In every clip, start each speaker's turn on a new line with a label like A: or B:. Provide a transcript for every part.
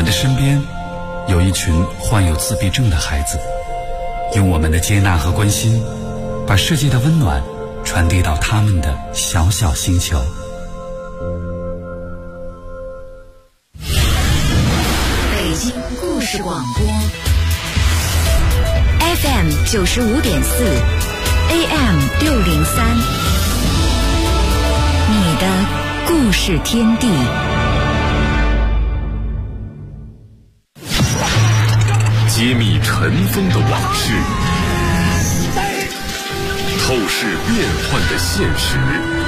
A: 们的身边有一群患有自闭症的孩子，用我们的接纳和关心，把世界的温暖传递到他们的小小星球。
B: 北京故事广播 FM 95.4 AM 603，你的故事天地。
C: 揭秘尘封的往事，透视变幻的现实，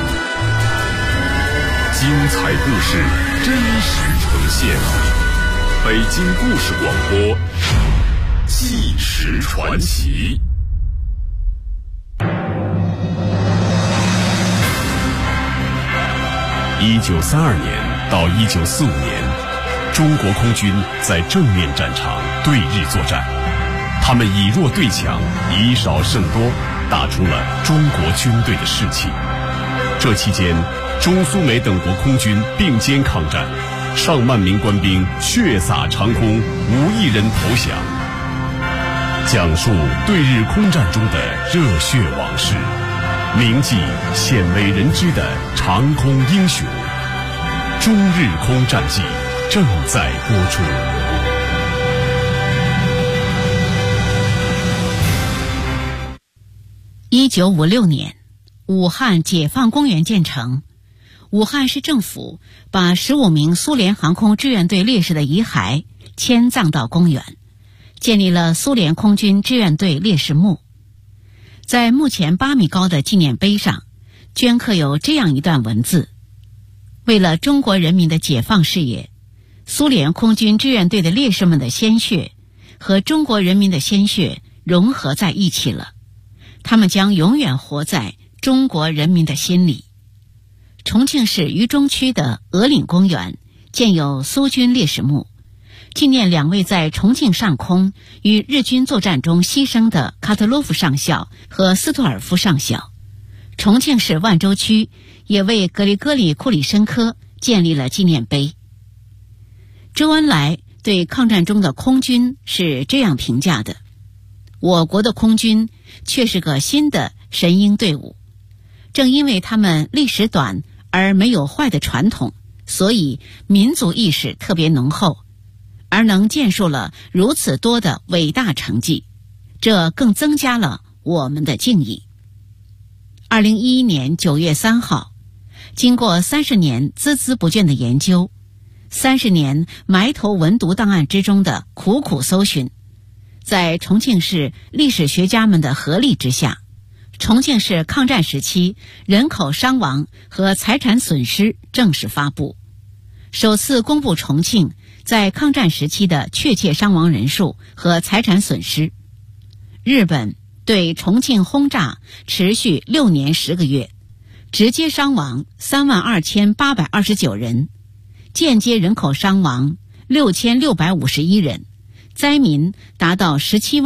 C: 精彩故事真实呈现。北京故事广播，纪实传奇。1932年到1945年，中国空军在正面战场对日作战，他们以弱对强，以少胜多，打出了中国军队的士气。这期间，中苏美等国空军并肩抗战，上万名官兵血洒长空，无一人投降。讲述对日空战中的热血往事，铭记鲜为人知的长空英雄。中日空战记正在播出。
D: 1956年，武汉解放公园建成。武汉市政府把15名苏联航空志愿队烈士的遗骸迁葬到公园，建立了苏联空军志愿队烈士墓。在墓前8米高的纪念碑上，镌刻有这样一段文字：为了中国人民的解放事业，苏联空军志愿队的烈士们的鲜血和中国人民的鲜血融合在一起了，他们将永远活在中国人民的心里。重庆市渝中区的鹅岭公园建有苏军烈士墓，纪念2位在重庆上空与日军作战中牺牲的卡特洛夫上校和斯图尔夫上校。重庆市万州区也为格里戈里库里申科建立了纪念碑。周恩来对抗战中的空军是这样评价的：我国的空军却是个新的神鹰队伍，正因为他们历史短而没有坏的传统，所以民族意识特别浓厚，而能建树了如此多的伟大成绩，这更增加了我们的敬意。2011年9月3号，经过30年孜孜不倦的研究，30年埋头文牍档案之中的苦苦搜寻，在重庆市历史学家们的合力之下，重庆市抗战时期人口伤亡和财产损失正式发布，首次公布重庆在抗战时期的确切伤亡人数和财产损失。日本对重庆轰炸持续6年10个月，直接伤亡32829人，间接人口伤亡6651人，灾民达到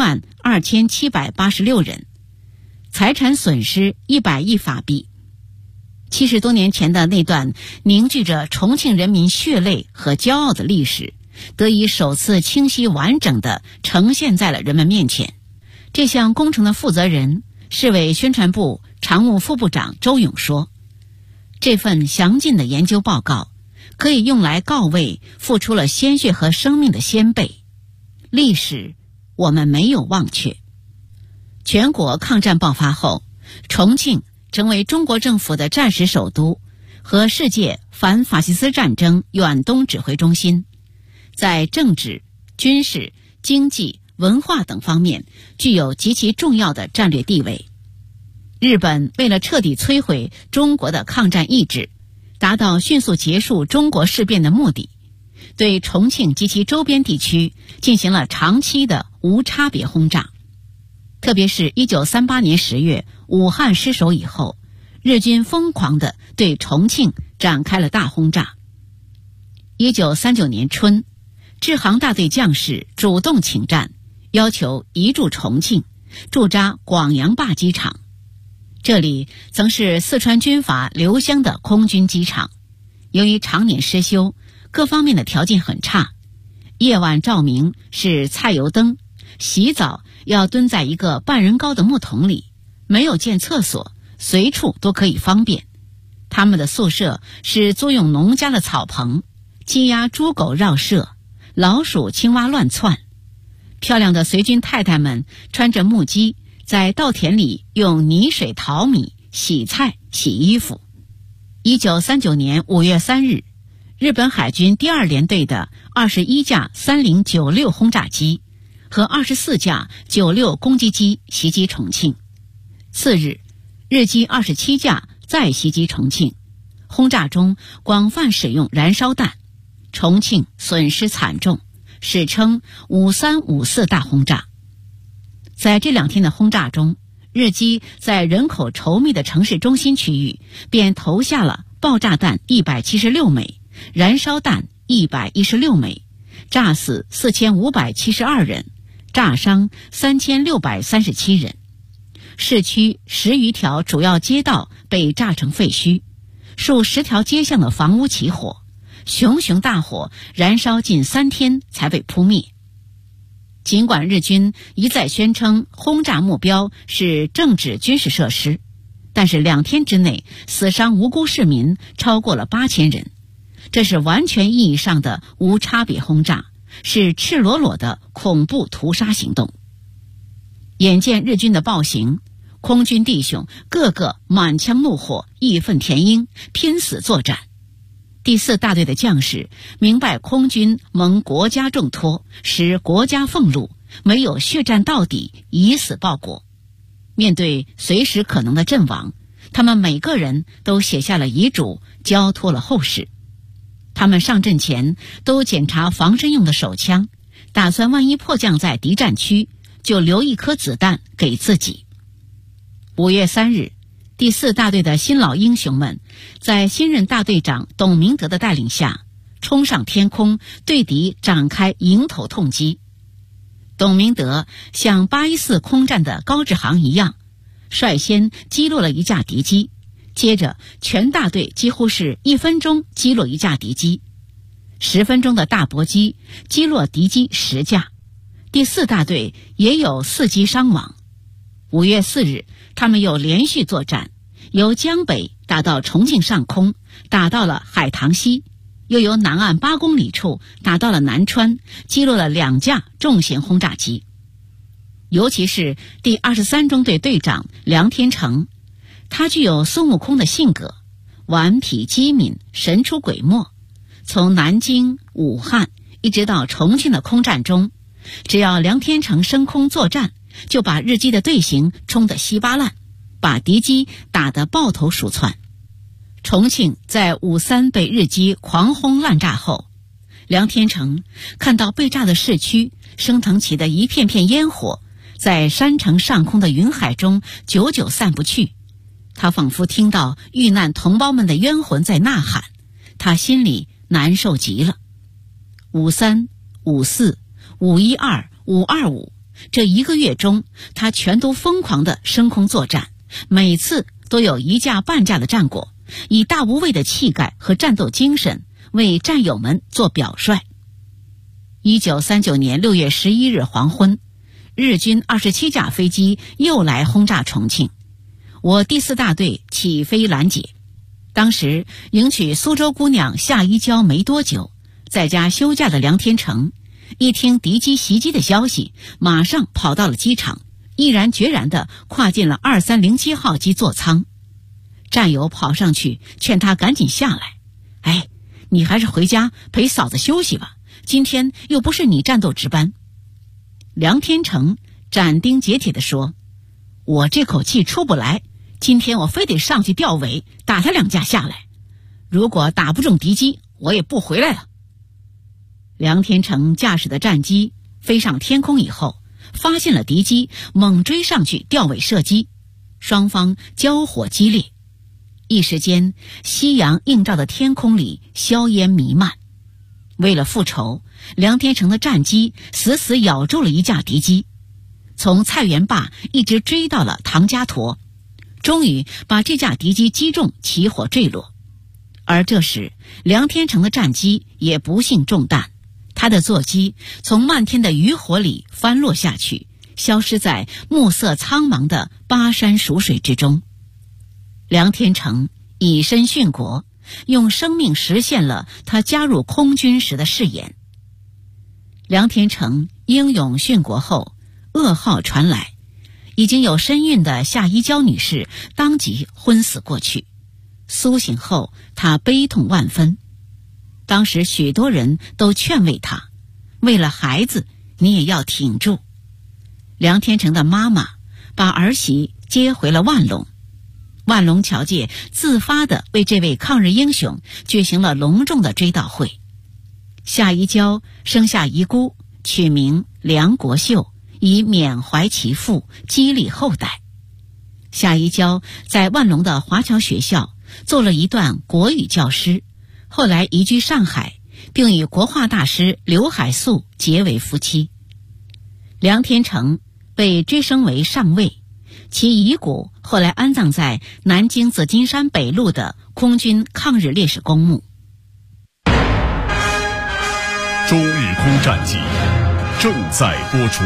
D: 172786人，财产损失100亿法币。70多年前的那段凝聚着重庆人民血泪和骄傲的历史，得以首次清晰完整地呈现在了人们面前。这项工程的负责人，市委宣传部常务副部长周勇说，这份详尽的研究报告可以用来告慰付出了鲜血和生命的先辈，历史我们没有忘却。全国抗战爆发后，重庆成为中国政府的战时首都和世界反法西斯战争远东指挥中心，在政治、军事、经济、文化等方面具有极其重要的战略地位。日本为了彻底摧毁中国的抗战意志，达到迅速结束中国事变的目的，对重庆及其周边地区进行了长期的无差别轰炸。特别是1938年10月武汉失守以后，日军疯狂地对重庆展开了大轰炸。1939年春，制航大队将士主动请战，要求移驻重庆，驻扎广阳坝机场。这里曾是四川军阀刘湘的空军机场，由于常年失修，各方面的条件很差。 夜晚照明是菜油灯，洗澡要蹲在一个半人高的木桶里，没有建厕所，随处都可以方便。他们的宿舍是租用农家的草棚，鸡鸭猪狗绕舍，老鼠青蛙乱窜。漂亮的随军太太们穿着木屐，在稻田里用泥水淘米、洗菜、洗衣服。1939年5月3日，日本海军第2联队的21架3096轰炸机和24架96攻击机袭击重庆。次日，日机27架再袭击重庆，轰炸中广泛使用燃烧弹，重庆损失惨重，史称5354大轰炸。在这2天的轰炸中，日机在人口稠密的城市中心区域便投下了爆炸弹176枚，燃烧弹116枚，炸死4572人，炸伤3637人。市区10余条主要街道被炸成废墟，数10条街巷的房屋起火，熊熊大火燃烧近3天才被扑灭。尽管日军一再宣称轰炸目标是政治军事设施，但是2天之内死伤无辜市民超过了8000人，这是完全意义上的无差别轰炸，是赤裸裸的恐怖屠杀行动。眼见日军的暴行，空军弟兄个个满腔怒火，义愤填膺，拼死作战。第4大队的将士明白空军蒙国家重托，识国家俸禄，没有血战到底，以死报国。面对随时可能的阵亡，他们每个人都写下了遗嘱，交托了后事。他们上阵前都检查防身用的手枪，打算万一迫降在敌占区，就留1颗子弹给自己。5月3日，第4大队的新老英雄们在新任大队长董明德的带领下，冲上天空，对敌展开迎头痛击。董明德像814空战的高志航一样，率先击落了1架敌机，接着全大队几乎是1分钟击落1架敌机，10分钟的大搏击击落敌机10架。第4大队也有4机伤亡。5月4日，他们又连续作战，由江北打到重庆上空，打到了海棠溪，又由南岸8公里处打到了南川，击落了2架重型轰炸机。尤其是第23中队队长梁天成，他具有孙悟空的性格，顽皮机敏，神出鬼没。从南京、武汉一直到重庆的空战中，只要梁天成升空作战，就把日机的队形冲得稀巴烂，把敌机打得抱头鼠窜。重庆在53被日机狂轰滥炸后，梁天成看到被炸的市区升腾起的一片片烟火，在山城上空的云海中久久散不去，他仿佛听到遇难同胞们的冤魂在呐喊，他心里难受极了。53、54、512、525这1个月中，他全都疯狂地升空作战，每次都有1架半架的战果，以大无畏的气概和战斗精神为战友们做表率。1939年6月11日黄昏，日军27架飞机又来轰炸重庆，我第4大队起飞拦截。当时迎娶苏州姑娘夏一娇没多久，在家休假的梁天成一听敌机袭击的消息，马上跑到了机场，毅然决然地跨进了2307号机座舱。战友跑上去劝他赶紧下来，哎，你还是回家陪嫂子休息吧，今天又不是你战斗值班。梁天成斩钉截铁地说，我这口气出不来，今天我非得上去吊尾打他2架下来，如果打不中敌机，我也不回来了。梁天成驾驶的战机飞上天空以后，发现了敌机，猛追上去吊尾射击，双方交火激烈。一时间，夕阳映照的天空里硝烟弥漫。为了复仇，梁天成的战机死死咬住了1架敌机，从菜园坝一直追到了唐家坨，终于把这架敌机击中，起火坠落。而这时，梁天成的战机也不幸中弹， 他的座机从漫天的渔火里翻落下去，消失在暮色苍茫的巴山蜀水之中。梁天成以身殉国，用生命实现了他加入空军时的誓言。梁天成英勇殉国后，噩耗传来，已经有身孕的夏一娇女士当即昏死过去。苏醒后，她悲痛万分。当时许多人都劝慰她，为了孩子，你也要挺住。梁天成的妈妈把儿媳接回了万隆，万隆侨界自发地为这位抗日英雄举行了隆重的追悼会。夏一娇生下遗孤，取名梁国秀，以缅怀其父，激励后代。夏一娇在万隆的华侨学校做了一段国语教师，后来移居上海，并与国画大师刘海粟结为夫妻。梁天成被追升为上尉，其遗骨后来安葬在南京紫金山北路的空军抗日烈士公墓。
C: 中日空战记正在播出。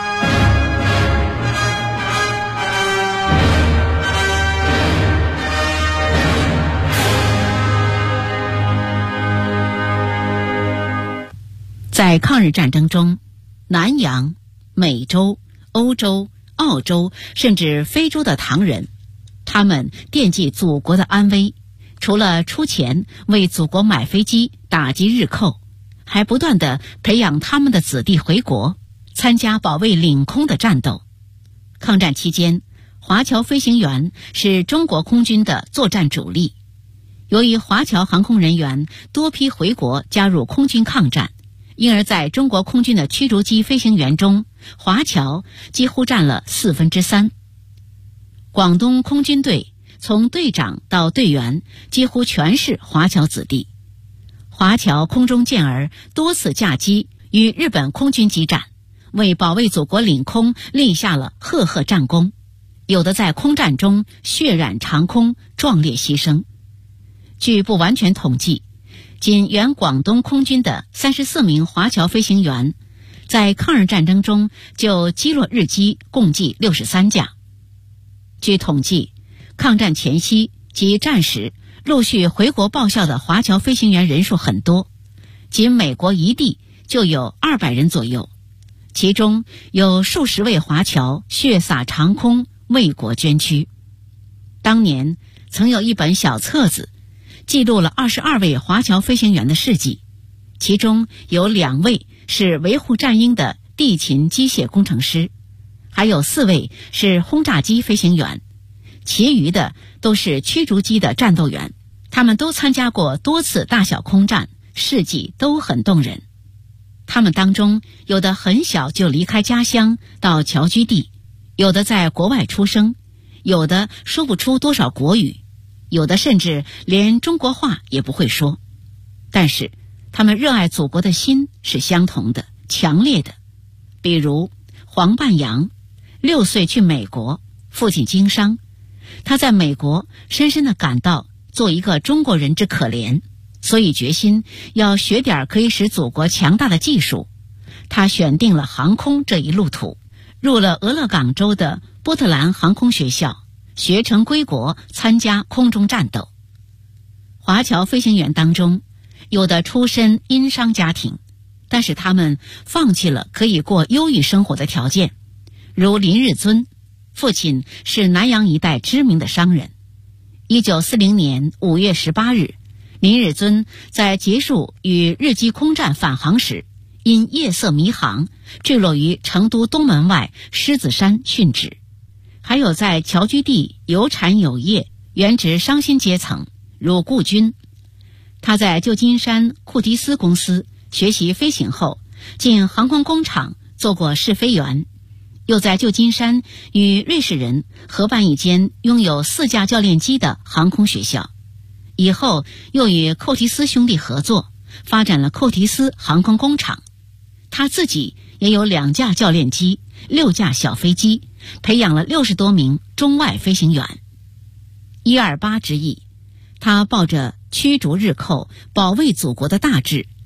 D: 在抗日战争中，南洋、美洲、欧洲、澳洲甚至非洲的唐人，他们惦记祖国的安危，除了出钱为祖国买飞机打击日寇，还不断地培养他们的子弟回国，参加保卫领空的战斗。抗战期间，华侨飞行员是中国空军的作战主力。由于华侨航空人员多批回国加入空军抗战，因而在中国空军的驱逐机飞行员中，华侨几乎占了3/4。广东空军队从队长到队员几乎全是华侨子弟。华侨空中健儿多次驾机与日本空军激战，为保卫祖国领空立下了赫赫战功，有的在空战中血染长空，壮烈牺牲。据不完全统计，仅原广东空军的34名华侨飞行员，在抗日战争中就击落日机共计63架。据统计，抗战前夕及战时陆续回国报效的华侨飞行员人数很多，仅美国一地就有200人左右，其中有数十位华侨血洒长空，为国捐躯。当年曾有一本小册子记录了22位华侨飞行员的事迹，其中有2位是维护战鹰的地勤机械工程师，还有4位是轰炸机飞行员，其余的都是驱逐机的战斗员。他们都参加过多次大小空战，事迹都很动人。他们当中有的很小就离开家乡到侨居地，有的在国外出生，有的说不出多少国语，有的甚至连中国话也不会说。但是他们热爱祖国的心是相同的，强烈的。比如黄半阳6岁去美国，父亲经商，他在美国深深地感到做一个中国人之可怜，所以决心要学点可以使祖国强大的技术。他选定了航空这一路途，入了俄勒冈州的波特兰航空学校，学成归国，参加空中战斗。华侨飞行员当中，有的出身殷商家庭，但是他们放弃了可以过优裕生活的条件，如林日尊，父亲是南洋一带知名的商人。1940年5月18日，林日尊在结束与日机空战返航时，因夜色迷航，坠落于成都东门外狮子山殉职。还有在侨居地有产有业、原职商薪阶层，如顾军。他在旧金山库迪斯公司学习飞行后，进航空工厂做过试飞员，又在旧金山与瑞士人合办一间拥有4架教练机的航空学校。以后又与寇提斯兄弟合作，发展了寇提斯航空工厂。他自己也有2架教练机、6架小飞机，培养了60多名中外飞行员。128之役，他抱着驱逐日寇、保卫祖国的大志，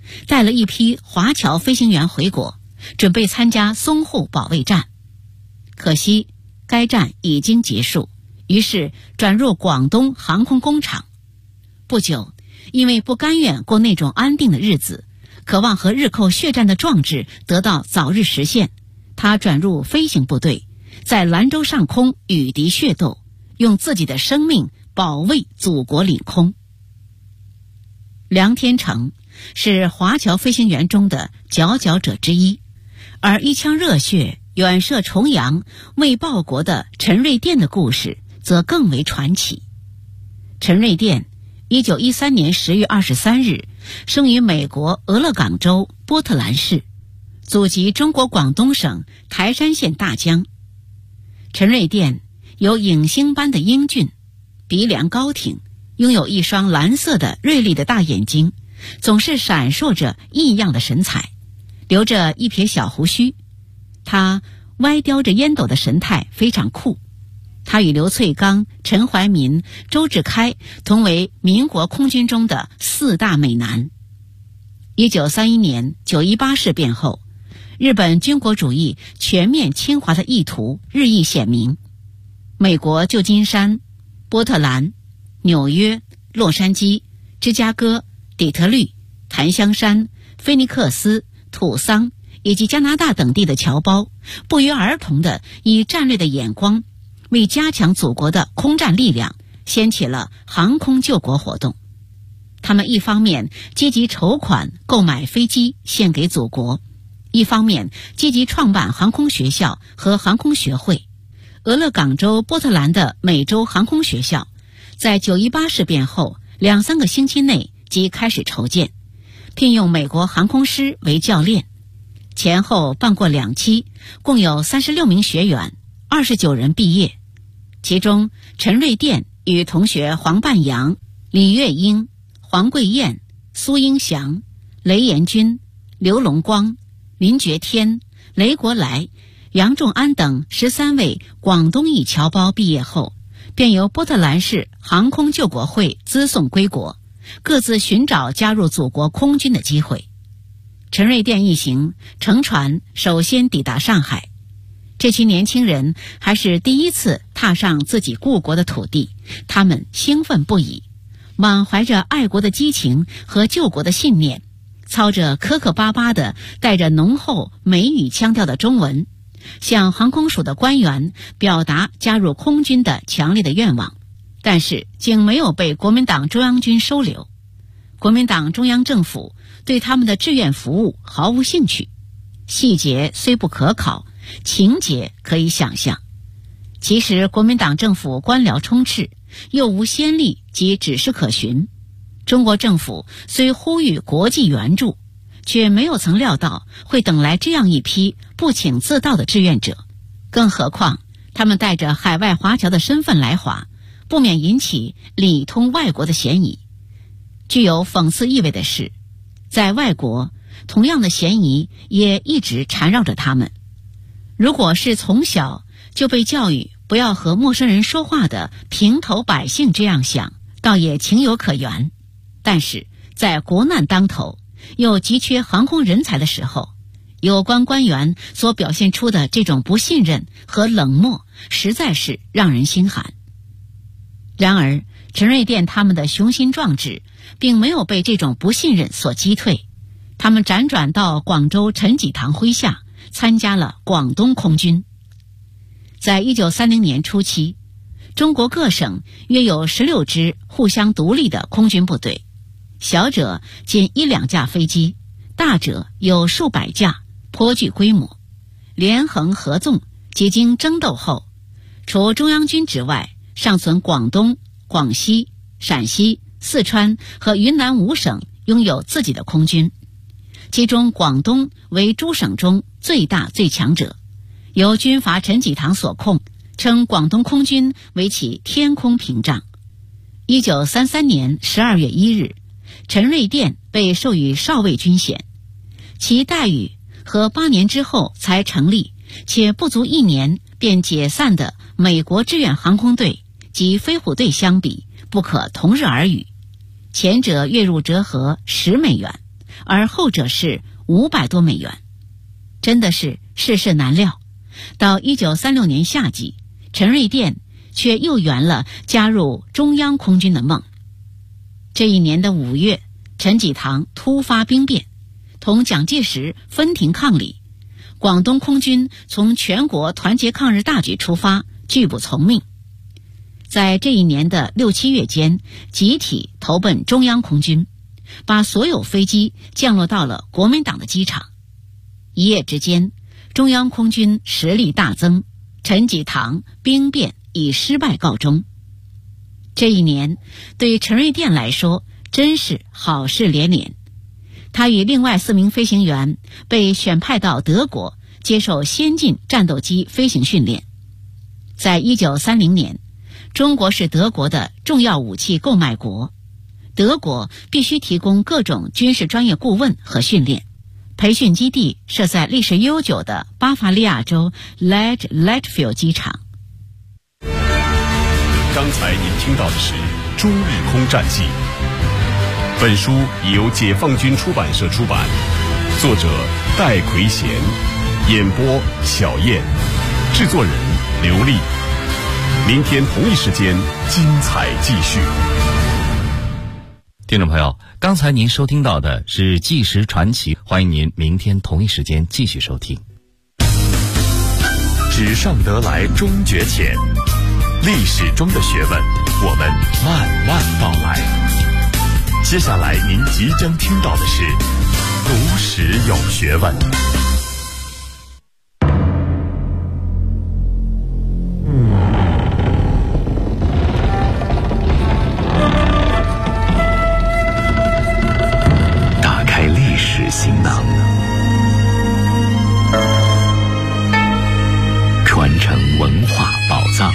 D: 带了一批华侨飞行员回国，准备参加淞沪保卫战。可惜该战已经结束，于是转入广东航空工厂。不久，因为不甘愿过那种安定的日子，渴望和日寇血战的壮志得到早日实现，他转入飞行部队，在兰州上空与敌血斗，用自己的生命保卫祖国领空。梁天成是华侨飞行员中的佼佼者之一，而一腔热血远涉重洋为报国的陈瑞甸的故事则更为传奇。陈瑞甸1913年10月23日生于美国俄勒冈州波特兰市，祖籍中国广东省台山县大江。陈瑞甸有影星般的英俊，鼻梁高挺，拥有一双蓝色的锐利的大眼睛，总是闪烁着异样的神采，留着一撇小胡须。他歪叼着烟斗的神态非常酷。他与刘翠刚、陈怀民、周志开同为民国空军中的4大美男。1931年9·18事变后，日本军国主义全面侵华的意图日益显明。美国旧金山、波特兰、纽约、洛杉矶、芝加哥、底特律、檀香山、菲尼克斯、土桑以及加拿大等地的侨胞，不约而同地以战略的眼光，为加强祖国的空战力量，掀起了航空救国活动。他们一方面积极筹款购买飞机献给祖国，一方面积极创办航空学校和航空学会。俄勒冈州波特兰的美洲航空学校在9·18事变后2-3个星期内即开始筹建，聘用美国航空师为教练，前后办过2期，共有36名学员，29人毕业。其中陈瑞甸与同学黄半阳、李月英、黄桂燕、苏英祥、雷延军、刘龙光、林觉天、雷国来、杨仲安等13位广东裔侨胞毕业后，便由波特兰市航空救国会资送归国，各自寻找加入祖国空军的机会。陈瑞甸一行乘船首先抵达上海，这群年轻人还是第一次踏上自己故国的土地，他们兴奋不已，满怀着爱国的激情和救国的信念，操着磕磕巴巴的带着浓厚美语腔调的中文，向航空署的官员表达加入空军的强烈的愿望，但是竟没有被国民党中央军收留。国民党中央政府对他们的志愿服务毫无兴趣，细节虽不可考，情节可以想象。其实国民党政府官僚充斥，又无先例及指示可循。中国政府虽呼吁国际援助，却没有曾料到会等来这样一批不请自到的志愿者，更何况他们带着海外华侨的身份来华，不免引起里通外国的嫌疑。具有讽刺意味的是，在外国同样的嫌疑也一直缠绕着他们。如果是从小就被教育不要和陌生人说话的平头百姓这样想，倒也情有可原。但是在国难当头，又急缺航空人才的时候，有关官员所表现出的这种不信任和冷漠，实在是让人心寒。然而陈瑞甸他们的雄心壮志并没有被这种不信任所击退，他们辗转到广州陈济棠麾下，参加了广东空军。在1930年初期，中国各省约有16支互相独立的空军部队，小者仅1-2架飞机，大者有数百架，颇具规模。连横合纵，几经争斗后，除中央军之外，尚存广东、广西、陕西、四川和云南5省拥有自己的空军，其中广东为诸省中最大最强者，由军阀陈济棠所控，称广东空军为其天空屏障。1933年12月1日，陈瑞甸被授予少尉军衔，其待遇和8年之后才成立且不足1年便解散的美国志愿航空队及飞虎队相比，不可同日而语。前者月入折合$10， 而后者是500多美元。真的是世事难料，到1936年夏季，陈瑞甸却又圆了加入中央空军的梦。这一年的5月，陈济棠突发兵变，同蒋介石分庭抗礼，广东空军从全国团结抗日大举出发，拒不从命。在这一年的6、7月间，集体投奔中央空军，把所有飞机降落到了国民党的机场。一夜之间，中央空军实力大增，陈济棠兵变以失败告终。这一年对陈瑞甸来说真是好事连连，他与另外4名飞行员被选派到德国接受先进战斗机飞行训练。在1930年，中国是德国的重要武器购买国，德国必须提供各种军事专业顾问和训练。培训基地设在历史悠久的巴伐利亚州 Leitfield 机场。
C: 刚才您听到的是《中日空战记》，本书已由解放军出版社出版，作者戴奎贤，演播小燕，制作人刘丽。明天同一时间精彩继续。
E: 听众朋友，刚才您收听到的是《纪实传奇》，欢迎您明天同一时间继续收听。
C: 纸上得来终觉浅，历史中的学问，我们慢慢道来。接下来您即将听到的是读史有学问。
A: 行囊，传承文化宝藏。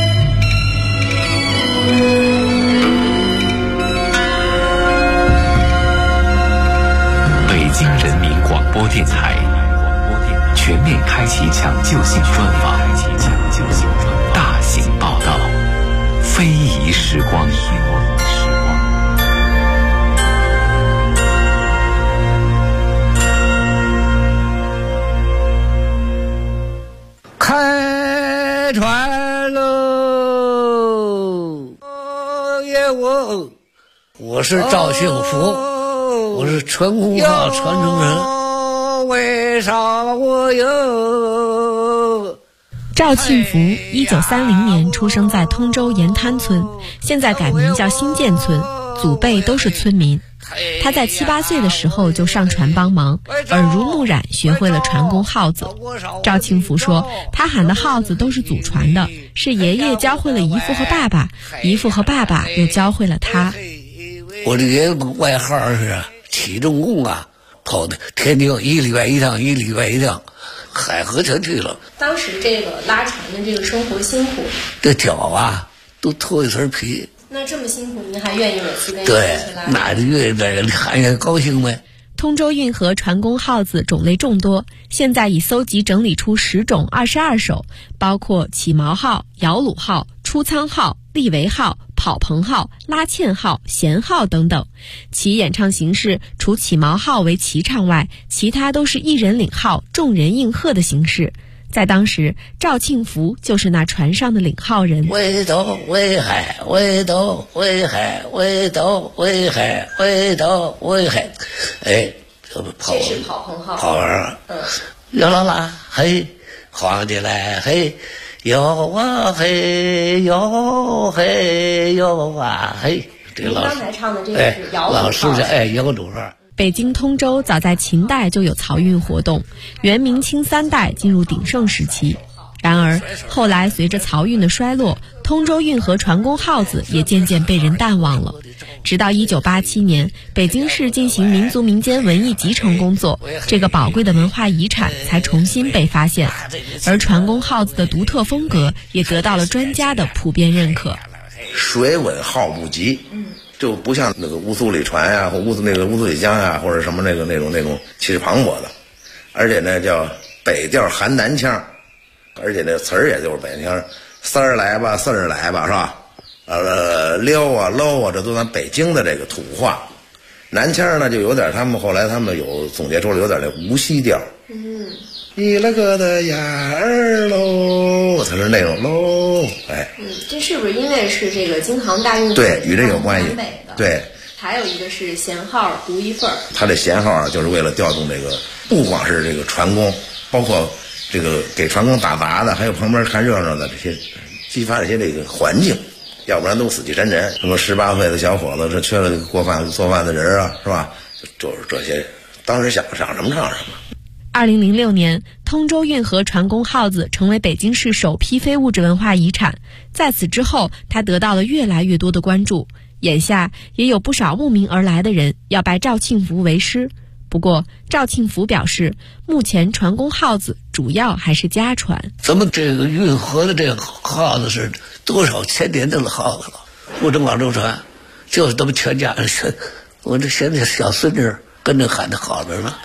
A: 北京人民广播电台全面开启抢救性专访，大型报道，非遗时光。
F: 开船喽！我是赵幸福，我是船工号传承人。为啥我有？
G: 赵庆福1930年出生在通州盐滩村，现在改名叫新建村，祖辈都是村民。他在7、8岁的时候就上船帮忙，耳濡目染学会了船工号子。赵庆福说，他喊的号子都是祖传的，是爷爷教会了姨父和爸爸，姨父和爸爸又教会了他。
F: 我的爷爷外号是起重工啊，跑的天津1礼拜1趟，1礼拜1趟，海河全去了。
G: 当时这个拉船的这个生活辛苦，
F: 这脚啊都脱一层皮。
G: 那这么辛苦，您还愿意每次跟
F: 对，那就愿意在这里看也高兴呗。
G: 通州运河船工号子种类众多，现在已搜集整理出10种22首，包括起锚号、摇橹号、出舱号、立桅号、跑棚号、拉纤号、舷号等等。其演唱形式除起锚号为齐唱外，其他都是一人领号，众人应和的形式。在当时，赵庆福就是那船上的领号人。
F: 围斗围海，围斗围海，围斗围海，围斗围海。哎，
G: 这是跑棚号。
F: 跑完，摇啦啦，嘿，晃起来，嘿，摇啊嘿，摇嘿，摇啊嘿。这个老师刚才唱的这个是摇橹号。老师是摇橹号。
G: 北京通州早在秦代就有漕运活动，元明清3代进入鼎盛时期。然而后来随着漕运的衰落，通州运河船工号子也渐渐被人淡忘了。直到1987年，北京市进行民族民间文艺集成工作，这个宝贵的文化遗产才重新被发现，而船工号子的独特风格也得到了专家的普遍认可。
H: 水稳号不急，就不像那个乌苏里船啊，或乌苏里江啊，或者什么那种气势磅礴的，而且呢叫北调含南腔，而且那词儿也就是北腔，三儿来吧，四儿来吧，是吧？撩啊搂啊，这都咱北京的这个土话。 南腔呢就有点后来他们有总结出来有点那无锡调。你了个的眼儿喽，它是那种喽，哎。
G: 这是不是因为是这个京杭大运
H: 对，与这有关系。对。
G: 还有一个是弦号独一份儿。
H: 它这弦号啊，就是为了调动这个，不光是这个船工，包括这个给船工打杂的，还有旁边看热闹的这些，激发这些这个环境，要不然都死气沉沉。什么18岁的小伙子，这缺了做饭的人啊，是吧？就是这些，当时想什么唱什么。
G: 2006年，通州运河船工号子成为北京市首批非物质文化遗产。在此之后，它得到了越来越多的关注。眼下也有不少慕名而来的人要拜赵庆福为师。不过，赵庆福表示，目前船工号子主要还是家传。
F: 咱们这个运河的这个号子是多少千年的号子了，不止广州船，就是咱们全家人。我这现在小孙女跟着喊的好着呢。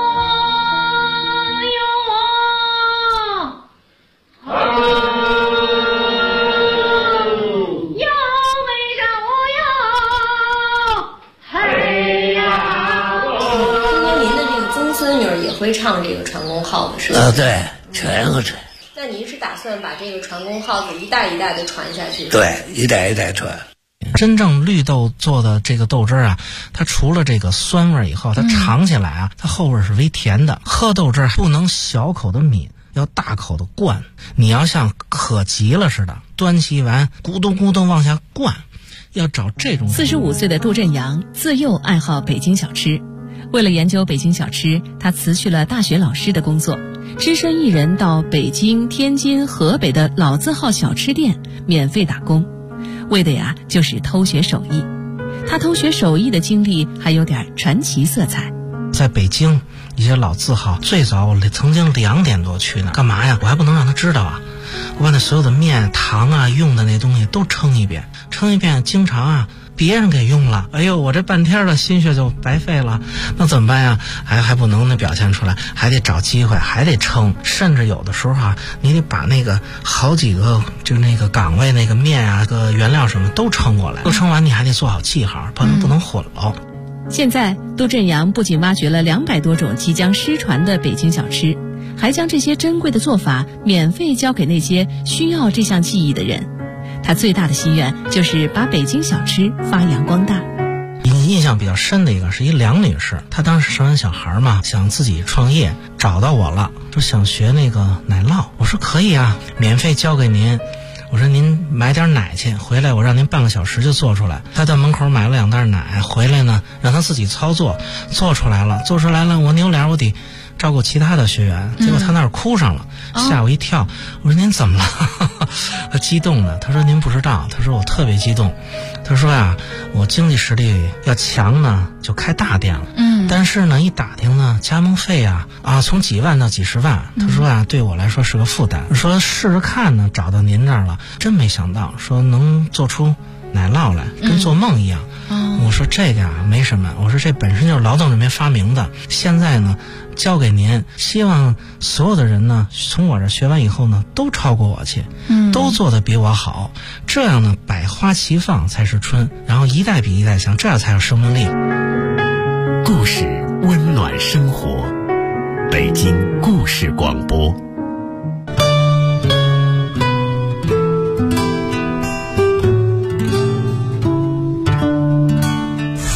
G: 会唱这个船工号子是吧？
F: 对，全会唱。
G: 那您是打算把这个船工号子一代一代的传下去？
F: 对，一代一代传。
I: 真正绿豆做的这个豆汁啊，它除了这个酸味以后，它尝起来啊，它后味是微甜的。喝豆汁不能小口的抿，要大口的灌。你要像渴急了似的，端起一碗咕咚咕咚往下灌，要找这种。
D: 45岁的杜振阳自幼爱好北京小吃。为了研究北京小吃，他辞去了大学老师的工作，只身一人到北京、天津、河北的老字号小吃店免费打工，为的呀就是偷学手艺。他偷学手艺的经历还有点传奇色彩。
I: 在北京一些老字号，最早我曾经2点多去呢，干嘛呀？我还不能让他知道啊！我把那所有的面、糖啊、用的那东西都称一遍，经常啊别人给用了，哎呦，我这半天的心血就白费了，那怎么办呀？还不能表现出来，还得找机会，还得称，甚至有的时候啊，你得把那个好几个就那个岗位那个面啊、个原料什么都称过来，都称完你还得做好记号，不能混了。
D: 现在杜振阳不仅挖掘了200多种即将失传的北京小吃，还将这些珍贵的做法免费交给那些需要这项技艺的人。他最大的心愿就是把北京小吃发扬光大。
I: 印象比较深的一个是一梁女士，她当时生完小孩嘛，想自己创业，找到我了，说想学那个奶酪。我说可以啊，免费教给您。我说您买点奶去，回来我让您半个小时就做出来。他到门口买了2袋奶，回来呢让他自己操作，做出来了，我扭脸我得照顾其他的学员，结果他那儿哭上了，吓我一跳。我说您怎么了？他激动的，他说您不知道，他说我特别激动，他说呀，我经济实力要强呢就开大店了，但是呢一打听呢加盟费啊从几万到几十万，他说啊对我来说是个负担，说试试看呢，找到您这儿了，真没想到说能做出奶酪来，跟做梦一样。我说这个啊没什么，我说这本身就是劳动人民发明的，现在呢交给您，希望所有的人呢从我这学完以后呢都超过我去，都做得比我好，这样呢百花齐放才是春，然后一代比一代强，这样才有生命力。
C: 故事温暖生活，北京故事广播。